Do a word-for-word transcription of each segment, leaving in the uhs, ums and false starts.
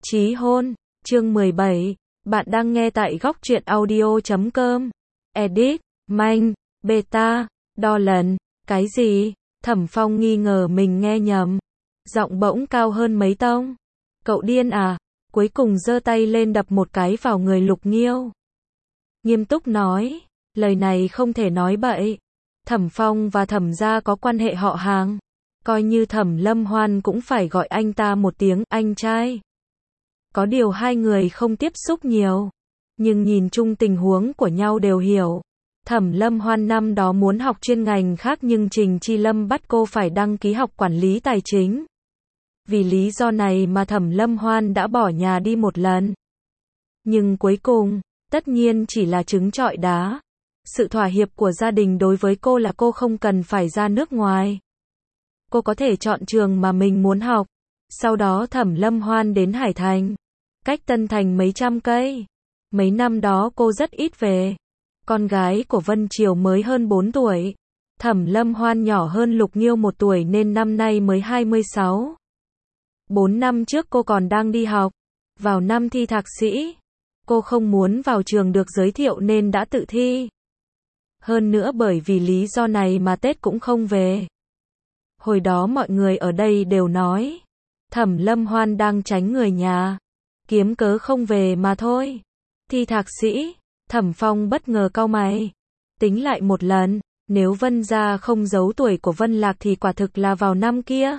Chí hôn, chương mười bảy, bạn đang nghe tại góc truyện audio chấm com. Edit, Manh, Beta, đo lần, cái gì? Thẩm Phong nghi ngờ mình nghe nhầm. Giọng bỗng cao hơn mấy tông. Cậu điên à? Cuối cùng giơ tay lên đập một cái vào người Lục Nghiêu. Nghiêm túc nói, lời này không thể nói bậy. Thẩm Phong và Thẩm gia có quan hệ họ hàng. Coi như Thẩm Lâm Hoan cũng phải gọi anh ta một tiếng anh trai. Có điều hai người không tiếp xúc nhiều, nhưng nhìn chung tình huống của nhau đều hiểu. Thẩm Lâm Hoan năm đó muốn học chuyên ngành khác nhưng Trình Chi Lâm bắt cô phải đăng ký học quản lý tài chính. Vì lý do này mà Thẩm Lâm Hoan đã bỏ nhà đi một lần. Nhưng cuối cùng, tất nhiên chỉ là trứng trọi đá. Sự thỏa hiệp của gia đình đối với cô là cô không cần phải ra nước ngoài. Cô có thể chọn trường mà mình muốn học. Sau đó Thẩm Lâm Hoan đến Hải Thành, cách Tân Thành mấy trăm cây. Mấy năm đó cô rất ít về. Con gái của Vân Triều mới hơn bốn tuổi. Thẩm Lâm Hoan nhỏ hơn Lục Nghiêu một tuổi nên năm nay mới hai mươi sáu. Bốn năm trước cô còn đang đi học. Vào năm thi thạc sĩ, cô không muốn vào trường được giới thiệu nên đã tự thi. Hơn nữa bởi vì lý do này mà Tết cũng không về. Hồi đó mọi người ở đây đều nói, Thẩm Lâm Hoan đang tránh người nhà, kiếm cớ không về mà thôi. Thi thạc sĩ, Thẩm Phong bất ngờ cau mày. Tính lại một lần, nếu Vân gia không giấu tuổi của Vân Lạc thì quả thực là vào năm kia.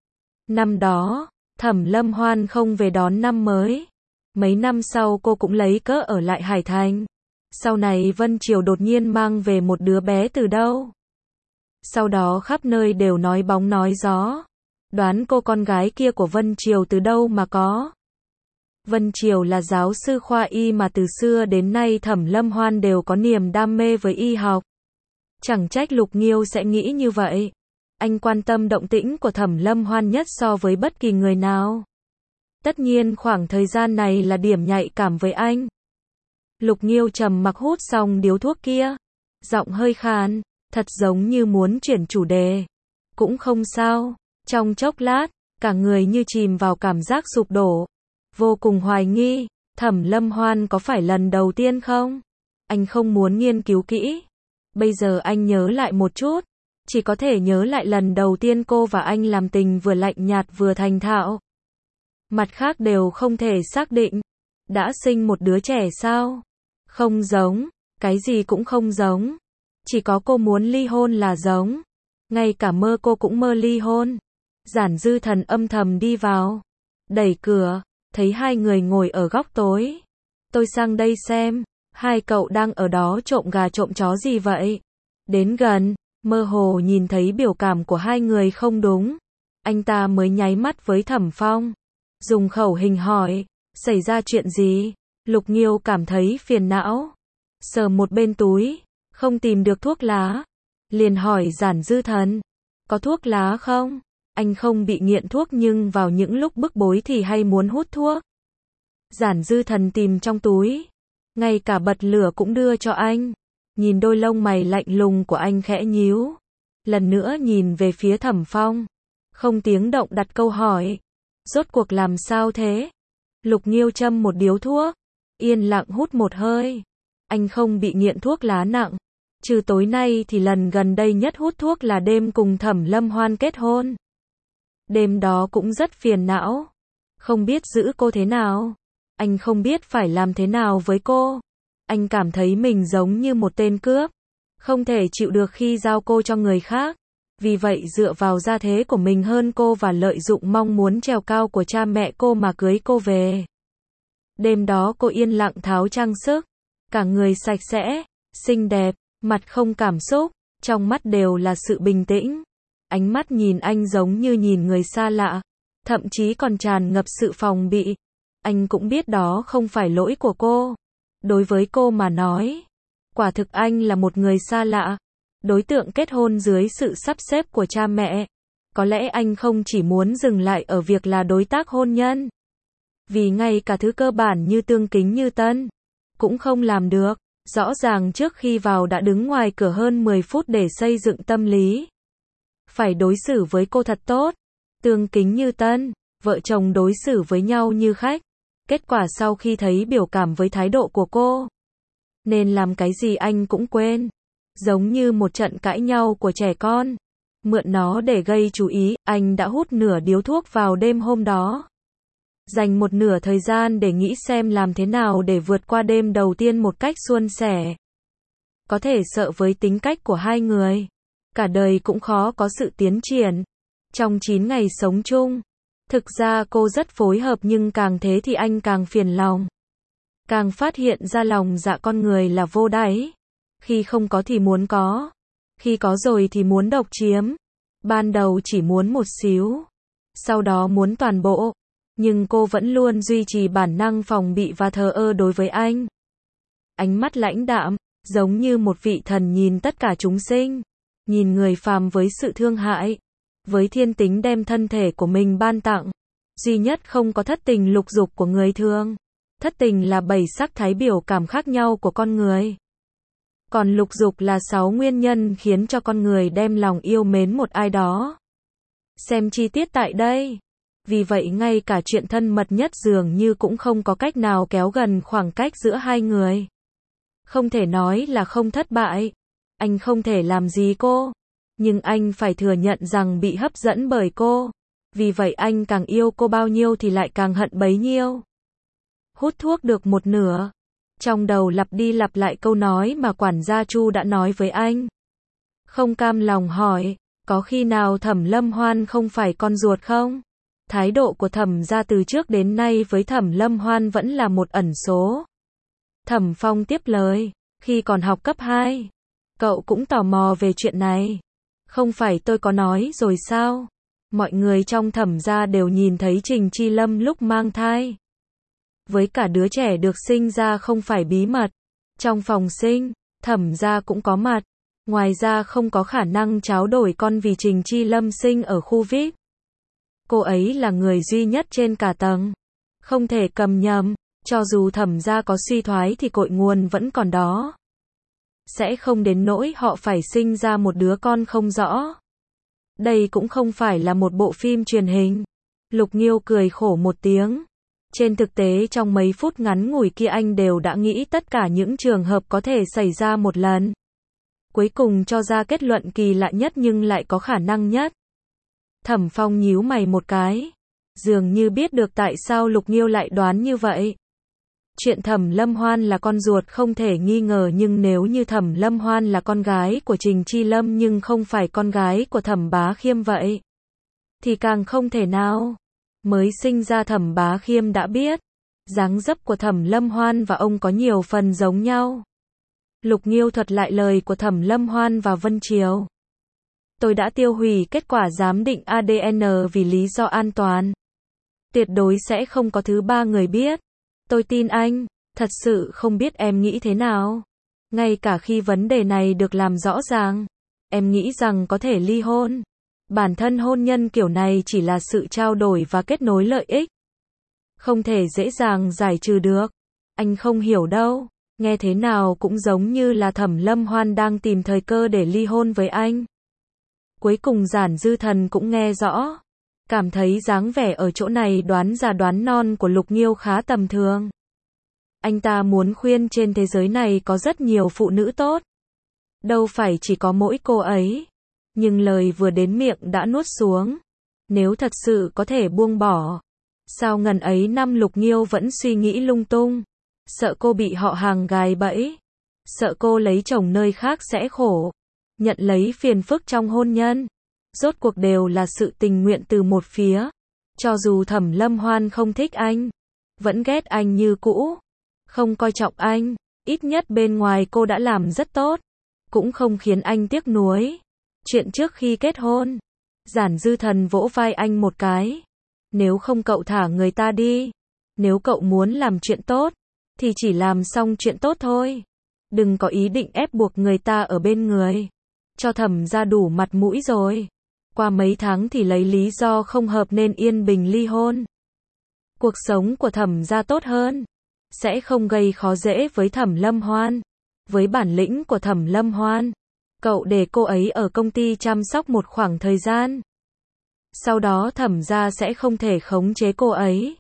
Năm đó, Thẩm Lâm Hoan không về đón năm mới. Mấy năm sau cô cũng lấy cớ ở lại Hải Thành. Sau này Vân Triều đột nhiên mang về một đứa bé từ đâu. Sau đó khắp nơi đều nói bóng nói gió. Đoán cô con gái kia của Vân Triều từ đâu mà có. Vân Triều là giáo sư khoa y mà từ xưa đến nay Thẩm Lâm Hoan đều có niềm đam mê với y học. Chẳng trách Lục Nghiêu sẽ nghĩ như vậy. Anh quan tâm động tĩnh của Thẩm Lâm Hoan nhất so với bất kỳ người nào. Tất nhiên khoảng thời gian này là điểm nhạy cảm với anh. Lục Nghiêu trầm mặc hút xong điếu thuốc kia. Giọng hơi khàn, thật giống như muốn chuyển chủ đề. Cũng không sao. Trong chốc lát, cả người như chìm vào cảm giác sụp đổ. Vô cùng hoài nghi, Thẩm Lâm Hoan có phải lần đầu tiên không? Anh không muốn nghiên cứu kỹ. Bây giờ anh nhớ lại một chút. Chỉ có thể nhớ lại lần đầu tiên cô và anh làm tình vừa lạnh nhạt vừa thành thạo. Mặt khác đều không thể xác định. Đã sinh một đứa trẻ sao? Không giống, cái gì cũng không giống. Chỉ có cô muốn ly hôn là giống. Ngay cả mơ cô cũng mơ ly hôn. Giản Dư Thần âm thầm đi vào. Đẩy cửa, thấy hai người ngồi ở góc tối. Tôi sang đây xem, hai cậu đang ở đó trộm gà trộm chó gì vậy? Đến gần, mơ hồ nhìn thấy biểu cảm của hai người không đúng. Anh ta mới nháy mắt với Thẩm Phong. Dùng khẩu hình hỏi, xảy ra chuyện gì? Lục Nghiêu cảm thấy phiền não. Sờ một bên túi, không tìm được thuốc lá. Liền hỏi Giản Dư Thần, có thuốc lá không? Anh không bị nghiện thuốc nhưng vào những lúc bức bối thì hay muốn hút thuốc. Giản Dư Thần tìm trong túi. Ngay cả bật lửa cũng đưa cho anh. Nhìn đôi lông mày lạnh lùng của anh khẽ nhíu. Lần nữa nhìn về phía Thẩm Phong. Không tiếng động đặt câu hỏi. Rốt cuộc làm sao thế? Lục Nghiêu châm một điếu thuốc. Yên lặng hút một hơi. Anh không bị nghiện thuốc lá nặng. Trừ tối nay thì lần gần đây nhất hút thuốc là đêm cùng Thẩm Lâm Hoan kết hôn. Đêm đó cũng rất phiền não. Không biết giữ cô thế nào. Anh không biết phải làm thế nào với cô. Anh cảm thấy mình giống như một tên cướp. Không thể chịu được khi giao cô cho người khác. Vì vậy dựa vào gia thế của mình hơn cô và lợi dụng mong muốn trèo cao của cha mẹ cô mà cưới cô về. Đêm đó cô yên lặng tháo trang sức. Cả người sạch sẽ, xinh đẹp, mặt không cảm xúc, trong mắt đều là sự bình tĩnh. Ánh mắt nhìn anh giống như nhìn người xa lạ, thậm chí còn tràn ngập sự phòng bị. Anh cũng biết đó không phải lỗi của cô. Đối với cô mà nói, quả thực anh là một người xa lạ, đối tượng kết hôn dưới sự sắp xếp của cha mẹ. Có lẽ anh không chỉ muốn dừng lại ở việc là đối tác hôn nhân. Vì ngay cả thứ cơ bản như tương kính như tân, cũng không làm được. Rõ ràng trước khi vào đã đứng ngoài cửa hơn mười phút để xây dựng tâm lý. Phải đối xử với cô thật tốt. Tương kính như tân, vợ chồng đối xử với nhau như khách. Kết quả sau khi thấy biểu cảm với thái độ của cô, nên làm cái gì anh cũng quên. Giống như một trận cãi nhau của trẻ con. Mượn nó để gây chú ý, anh đã hút nửa điếu thuốc vào đêm hôm đó. Dành một nửa thời gian để nghĩ xem làm thế nào để vượt qua đêm đầu tiên một cách suôn sẻ. Có thể sợ với tính cách của hai người, cả đời cũng khó có sự tiến triển. Trong chín ngày sống chung, thực ra cô rất phối hợp nhưng càng thế thì anh càng phiền lòng. Càng phát hiện ra lòng dạ con người là vô đáy. Khi không có thì muốn có. Khi có rồi thì muốn độc chiếm. Ban đầu chỉ muốn một xíu. Sau đó muốn toàn bộ. Nhưng cô vẫn luôn duy trì bản năng phòng bị và thờ ơ đối với anh. Ánh mắt lãnh đạm, giống như một vị thần nhìn tất cả chúng sinh. Nhìn người phàm với sự thương hại. Với thiên tính đem thân thể của mình ban tặng. Duy nhất không có thất tình lục dục của người thường. Thất tình là bảy sắc thái biểu cảm khác nhau của con người. Còn lục dục là sáu nguyên nhân khiến cho con người đem lòng yêu mến một ai đó. Xem chi tiết tại đây. Vì vậy ngay cả chuyện thân mật nhất dường như cũng không có cách nào kéo gần khoảng cách giữa hai người. Không thể nói là không thất bại. Anh không thể làm gì cô. Nhưng anh phải thừa nhận rằng bị hấp dẫn bởi cô. Vì vậy anh càng yêu cô bao nhiêu thì lại càng hận bấy nhiêu. Hút thuốc được một nửa. Trong đầu lặp đi lặp lại câu nói mà quản gia Chu đã nói với anh. Không cam lòng hỏi, có khi nào Thẩm Lâm Hoan không phải con ruột không? Thái độ của Thẩm gia từ trước đến nay với Thẩm Lâm Hoan vẫn là một ẩn số. Thẩm Phong tiếp lời, khi còn học cấp hai, cậu cũng tò mò về chuyện này. Không phải tôi có nói rồi sao? Mọi người trong Thẩm gia đều nhìn thấy Trình Chi Lâm lúc mang thai. Với cả đứa trẻ được sinh ra không phải bí mật. Trong phòng sinh, Thẩm gia cũng có mặt. Ngoài ra không có khả năng tráo đổi con vì Trình Chi Lâm sinh ở khu vi ai pi. Cô ấy là người duy nhất trên cả tầng. Không thể cầm nhầm, cho dù Thẩm gia có suy thoái thì cội nguồn vẫn còn đó. Sẽ không đến nỗi họ phải sinh ra một đứa con không rõ. Đây cũng không phải là một bộ phim truyền hình. Lục Nghiêu cười khổ một tiếng. Trên thực tế trong mấy phút ngắn ngủi kia anh đều đã nghĩ tất cả những trường hợp có thể xảy ra một lần. Cuối cùng cho ra kết luận kỳ lạ nhất nhưng lại có khả năng nhất. Thẩm Phong nhíu mày một cái. Dường như biết được tại sao Lục Nghiêu lại đoán như vậy. Chuyện Thẩm Lâm Hoan là con ruột không thể nghi ngờ nhưng nếu như Thẩm Lâm Hoan là con gái của Trình Chi Lâm nhưng không phải con gái của Thẩm Bá Khiêm vậy, thì càng không thể nào. Mới sinh ra Thẩm Bá Khiêm đã biết, dáng dấp của Thẩm Lâm Hoan và ông có nhiều phần giống nhau. Lục Nghiêu thuật lại lời của Thẩm Lâm Hoan và Vân Triều. Tôi đã tiêu hủy kết quả giám định a đê en vì lý do an toàn. Tuyệt đối sẽ không có thứ ba người biết. Tôi tin anh, thật sự không biết em nghĩ thế nào. Ngay cả khi vấn đề này được làm rõ ràng, em nghĩ rằng có thể ly hôn. Bản thân hôn nhân kiểu này chỉ là sự trao đổi và kết nối lợi ích. Không thể dễ dàng giải trừ được. Anh không hiểu đâu. Nghe thế nào cũng giống như là Thẩm Lâm Hoan đang tìm thời cơ để ly hôn với anh. Cuối cùng Giản Dư Thần cũng nghe rõ. Cảm thấy dáng vẻ ở chỗ này đoán già đoán non của Lục Nghiêu khá tầm thường. Anh ta muốn khuyên trên thế giới này có rất nhiều phụ nữ tốt. Đâu phải chỉ có mỗi cô ấy. Nhưng lời vừa đến miệng đã nuốt xuống. Nếu thật sự có thể buông bỏ. Sao ngần ấy năm Lục Nghiêu vẫn suy nghĩ lung tung. Sợ cô bị họ hàng gài bẫy. Sợ cô lấy chồng nơi khác sẽ khổ. Nhận lấy phiền phức trong hôn nhân. Rốt cuộc đều là sự tình nguyện từ một phía. Cho dù Thẩm Lâm Hoan không thích anh. Vẫn ghét anh như cũ. Không coi trọng anh. Ít nhất bên ngoài cô đã làm rất tốt. Cũng không khiến anh tiếc nuối. Chuyện trước khi kết hôn. Giản Dư Thần vỗ vai anh một cái. Nếu không cậu thả người ta đi. Nếu cậu muốn làm chuyện tốt. Thì chỉ làm xong chuyện tốt thôi. Đừng có ý định ép buộc người ta ở bên người. Cho Thẩm ra đủ mặt mũi rồi. Qua mấy tháng thì lấy lý do không hợp nên yên bình ly hôn. Cuộc sống của Thẩm ra tốt hơn. Sẽ không gây khó dễ với Thẩm Lâm Hoan. Với bản lĩnh của Thẩm Lâm Hoan, cậu để cô ấy ở công ty chăm sóc một khoảng thời gian. Sau đó Thẩm ra sẽ không thể khống chế cô ấy.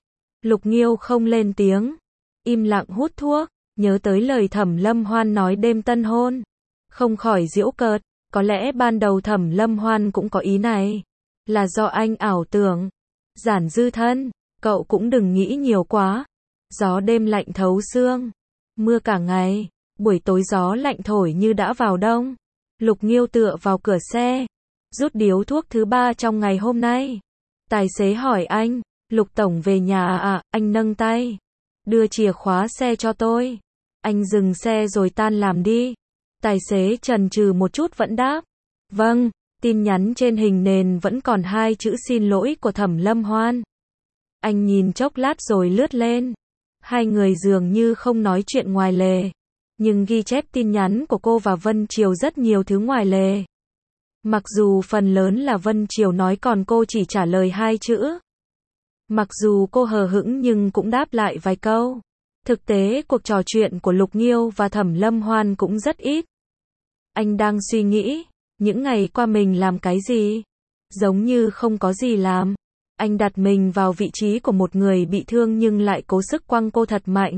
Lục Nghiêu không lên tiếng, im lặng hút thuốc, nhớ tới lời Thẩm Lâm Hoan nói đêm tân hôn. Không khỏi giễu cợt, có lẽ ban đầu Thẩm Lâm Hoan cũng có ý này. Là do anh ảo tưởng. Giản Dư thân, cậu cũng đừng nghĩ nhiều quá. Gió đêm lạnh thấu xương. Mưa cả ngày, buổi tối gió lạnh thổi như đã vào đông. Lục Nghiêu tựa vào cửa xe, rút điếu thuốc thứ ba trong ngày hôm nay. Tài xế hỏi anh, Lục Tổng về nhà à à, anh nâng tay. Đưa chìa khóa xe cho tôi. Anh dừng xe rồi tan làm đi. Tài xế chần chừ một chút vẫn đáp. Vâng, tin nhắn trên hình nền vẫn còn hai chữ xin lỗi của Thẩm Lâm Hoan. Anh nhìn chốc lát rồi lướt lên. Hai người dường như không nói chuyện ngoài lề. Nhưng ghi chép tin nhắn của cô và Vân Triều rất nhiều thứ ngoài lề. Mặc dù phần lớn là Vân Triều nói còn cô chỉ trả lời hai chữ. Mặc dù cô hờ hững nhưng cũng đáp lại vài câu. Thực tế cuộc trò chuyện của Lục Nghiêu và Thẩm Lâm Hoan cũng rất ít. Anh đang suy nghĩ, những ngày qua mình làm cái gì? Giống như không có gì làm. Anh đặt mình vào vị trí của một người bị thương nhưng lại cố sức quăng cô thật mạnh.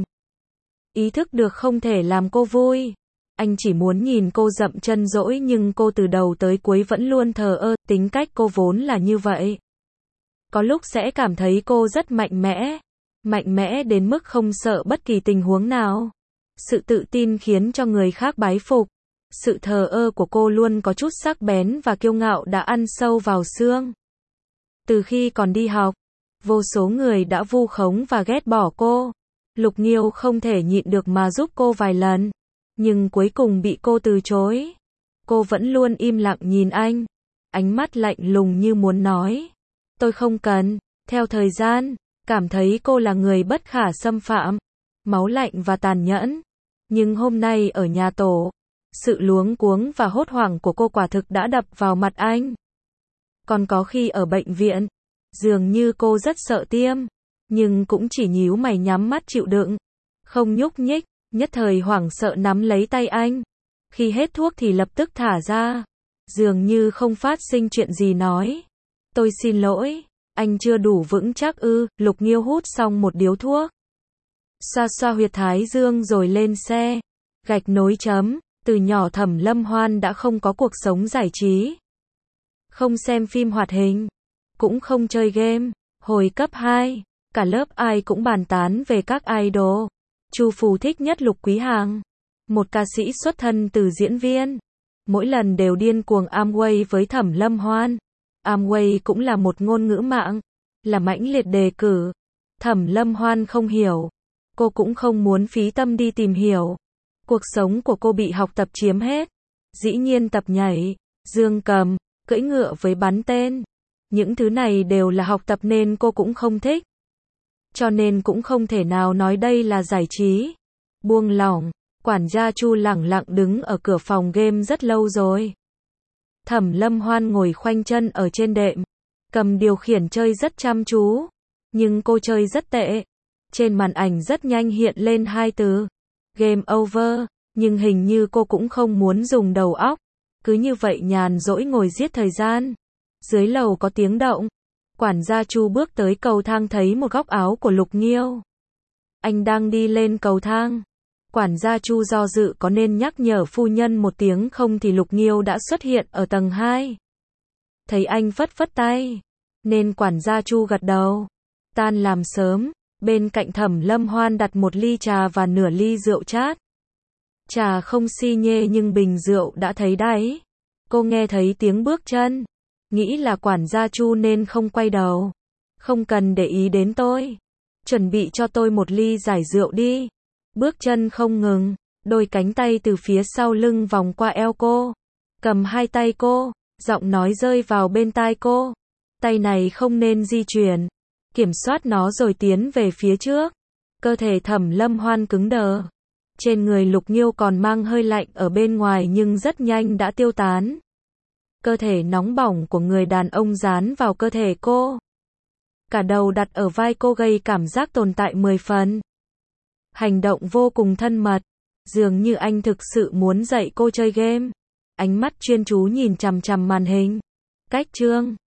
Ý thức được không thể làm cô vui. Anh chỉ muốn nhìn cô dậm chân dỗi nhưng cô từ đầu tới cuối vẫn luôn thờ ơ, tính cách cô vốn là như vậy. Có lúc sẽ cảm thấy cô rất mạnh mẽ. Mạnh mẽ đến mức không sợ bất kỳ tình huống nào. Sự tự tin khiến cho người khác bái phục. Sự thờ ơ của cô luôn có chút sắc bén và kiêu ngạo đã ăn sâu vào xương. Từ khi còn đi học, vô số người đã vu khống và ghét bỏ cô. Lục Nghiêu không thể nhịn được mà giúp cô vài lần. Nhưng cuối cùng bị cô từ chối. Cô vẫn luôn im lặng nhìn anh. Ánh mắt lạnh lùng như muốn nói. Tôi không cần. Theo thời gian, cảm thấy cô là người bất khả xâm phạm. Máu lạnh và tàn nhẫn. Nhưng hôm nay ở nhà tổ, sự luống cuống và hốt hoảng của cô quả thực đã đập vào mặt anh. Còn có khi ở bệnh viện, dường như cô rất sợ tiêm. Nhưng cũng chỉ nhíu mày nhắm mắt chịu đựng. Không nhúc nhích, nhất thời hoảng sợ nắm lấy tay anh. Khi hết thuốc thì lập tức thả ra. Dường như không phát sinh chuyện gì nói. Tôi xin lỗi, anh chưa đủ vững chắc ư. Lục Nghiêu hút xong một điếu thuốc. Xoa xoa huyệt thái dương rồi lên xe. Gạch nối chấm, từ nhỏ Thẩm Lâm Hoan đã không có cuộc sống giải trí. Không xem phim hoạt hình, cũng không chơi game. Hồi cấp hai, cả lớp ai cũng bàn tán về các idol. Chu Phù thích nhất Lục Quý Hàng, một ca sĩ xuất thân từ diễn viên. Mỗi lần đều điên cuồng Amway với Thẩm Lâm Hoan. Amway cũng là một ngôn ngữ mạng, là mãnh liệt đề cử. Thẩm Lâm Hoan không hiểu, cô cũng không muốn phí tâm đi tìm hiểu. Cuộc sống của cô bị học tập chiếm hết. Dĩ nhiên tập nhảy, dương cầm, cưỡi ngựa với bắn tên. Những thứ này đều là học tập nên cô cũng không thích. Cho nên cũng không thể nào nói đây là giải trí. Buông lỏng, quản gia Chu lẳng lặng đứng ở cửa phòng game rất lâu rồi. Thẩm Lâm Hoan ngồi khoanh chân ở trên đệm, cầm điều khiển chơi rất chăm chú. Nhưng cô chơi rất tệ. Trên màn ảnh rất nhanh hiện lên hai từ. Game over, nhưng hình như cô cũng không muốn dùng đầu óc. Cứ như vậy nhàn rỗi ngồi giết thời gian. Dưới lầu có tiếng động. Quản gia Chu bước tới cầu thang thấy một góc áo của Lục Nghiêu. Anh đang đi lên cầu thang. Quản gia Chu do dự có nên nhắc nhở phu nhân một tiếng không thì Lục Nghiêu đã xuất hiện ở tầng hai. Thấy anh phất phất tay, nên quản gia Chu gật đầu. Tan làm sớm, bên cạnh Thẩm Lâm Hoan đặt một ly trà và nửa ly rượu chát. Trà không xi nhê nhưng bình rượu đã thấy đáy. Cô nghe thấy tiếng bước chân, nghĩ là quản gia Chu nên không quay đầu. Không cần để ý đến tôi. Chuẩn bị cho tôi một ly giải rượu đi. Bước chân không ngừng, đôi cánh tay từ phía sau lưng vòng qua eo cô. Cầm hai tay cô, giọng nói rơi vào bên tai cô. Tay này không nên di chuyển. Kiểm soát nó rồi tiến về phía trước. Cơ thể Thẩm Lâm Hoan cứng đờ. Trên người Lục Nghiêu còn mang hơi lạnh ở bên ngoài nhưng rất nhanh đã tiêu tán. Cơ thể nóng bỏng của người đàn ông dán vào cơ thể cô. Cả đầu đặt ở vai cô gây cảm giác tồn tại mười phần. Hành động vô cùng thân mật. Dường như anh thực sự muốn dạy cô chơi game. Ánh mắt chuyên chú nhìn chằm chằm màn hình. Cách chương